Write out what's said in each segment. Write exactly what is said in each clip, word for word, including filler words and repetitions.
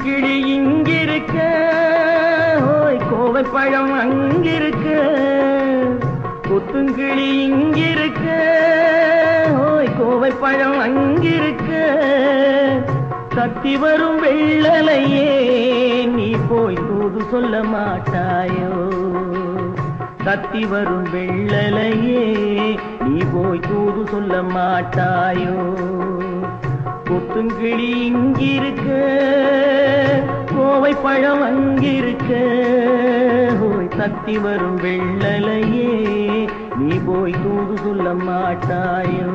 கொத்துங்கிளி இங்கிருக்க, ஓய் கோவை பழம் அங்கிருக்க. கொத்துங்கிளி இங்கிருக்க, ஓய் கோவை பழம் அங்கிருக்க. கத்தி வரும் வெள்ளலையே நீ போய் தூது சொல்ல மாட்டாயோ. கத்தி வரும் வெள்ளலையே நீ போய் தூது சொல்ல மாட்டாயோ. கொத்துங்கிளி இங்கிருக்க, கோவை பழம் அங்கிருக்க. ஓய் கத்தி வரும் வெள்ளலையே நீ போய் தூது சொல்ல மாட்டாயோ.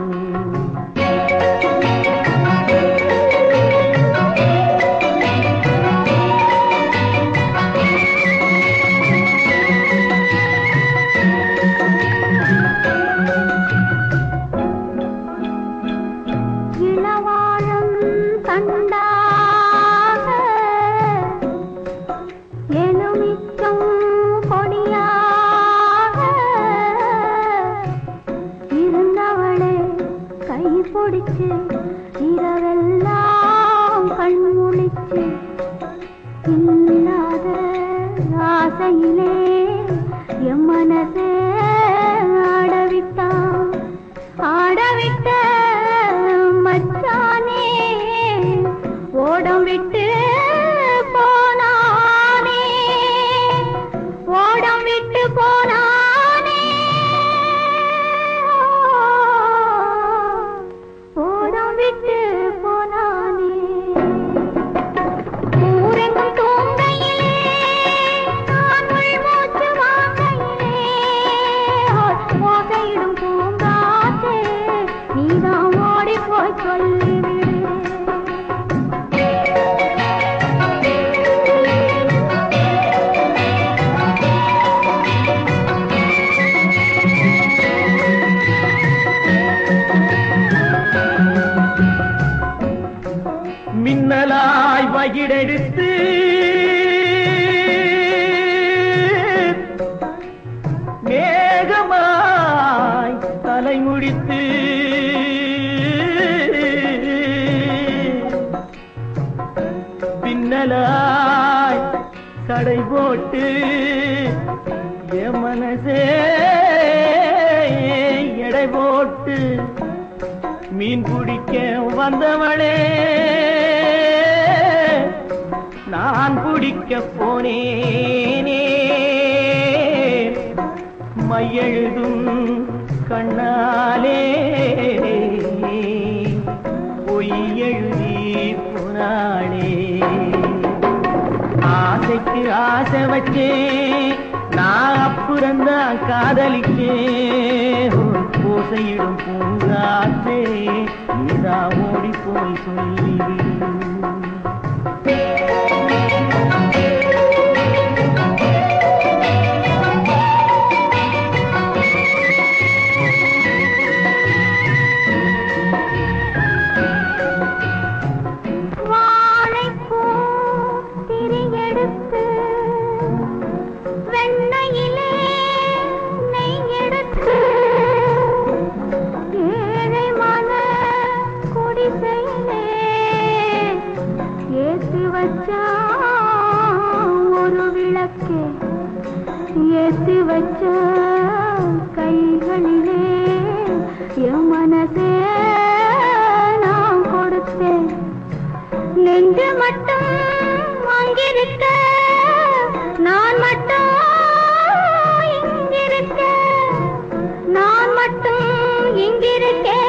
பொடிச்சு இரவெல்லாம் கண் முழிச்சு இல்லாத ஆசையிலே என் மனசே ஆடவிட்டான். ஆடவிட்ட மச்சானே ஓடம் விட்டு போனானே, ஓடம் விட்டு போனானே. ஊரெங்கும் தூங்கையிலே நான் உள்மூச்சு வாங்கையிலே ஓசையிடும் பூங்காற்றே நீதான் ஓடி போய் சொல்லிவிடு. மின்னலாய் வகிடெடுத்து மேகமாய் தலை முடித்து பின்னலாய் கடை போட்டு என் மனசே எடை போட்டு மீன் பிடிக்க வந்தவளே நான் பிடிக்க போனேனே. மையெழுதும் கண்ணாலே பொய் எழுதி போனாளே. ஆசைக்கு ஆசை வச்சே நான் அப்புறந்தான் காதலிக்கே. ஓசையிடும் பூங்காற்றே நீதா ஓடி போய் சொல்லிவிடு. ஒரு விளக்கே ஏற்றி வச்ச கைகளிலே என் மனசே நான் கொடுத்தேன். நெஞ்சு மட்டும் அங்கிருக்க, நான் மட்டும் இங்கிருக்க, நான் மட்டும் இங்கிருக்கேன்.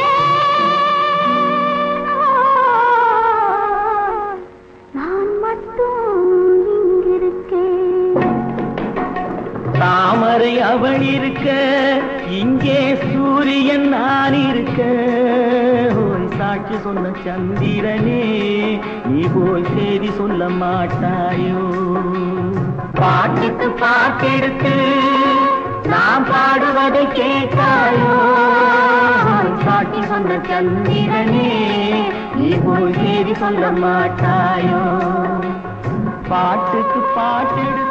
தாமரை அவள் இருக்க, இங்கே சூரியன் நான் இருக்க. சாட்சி சொன்ன சந்திரனே நீ போய் செய்தி சொல்ல மாட்டாயோ. பாட்டுக்கு பாட்டெடுத்து நாம் பாடுவதை கேட்டாயோ. சாட்சி சொன்ன சந்திரனே நீ போய் செய்தி சொல்ல மாட்டாயோ. பாட்டுக்கு பாட்டெடுத்து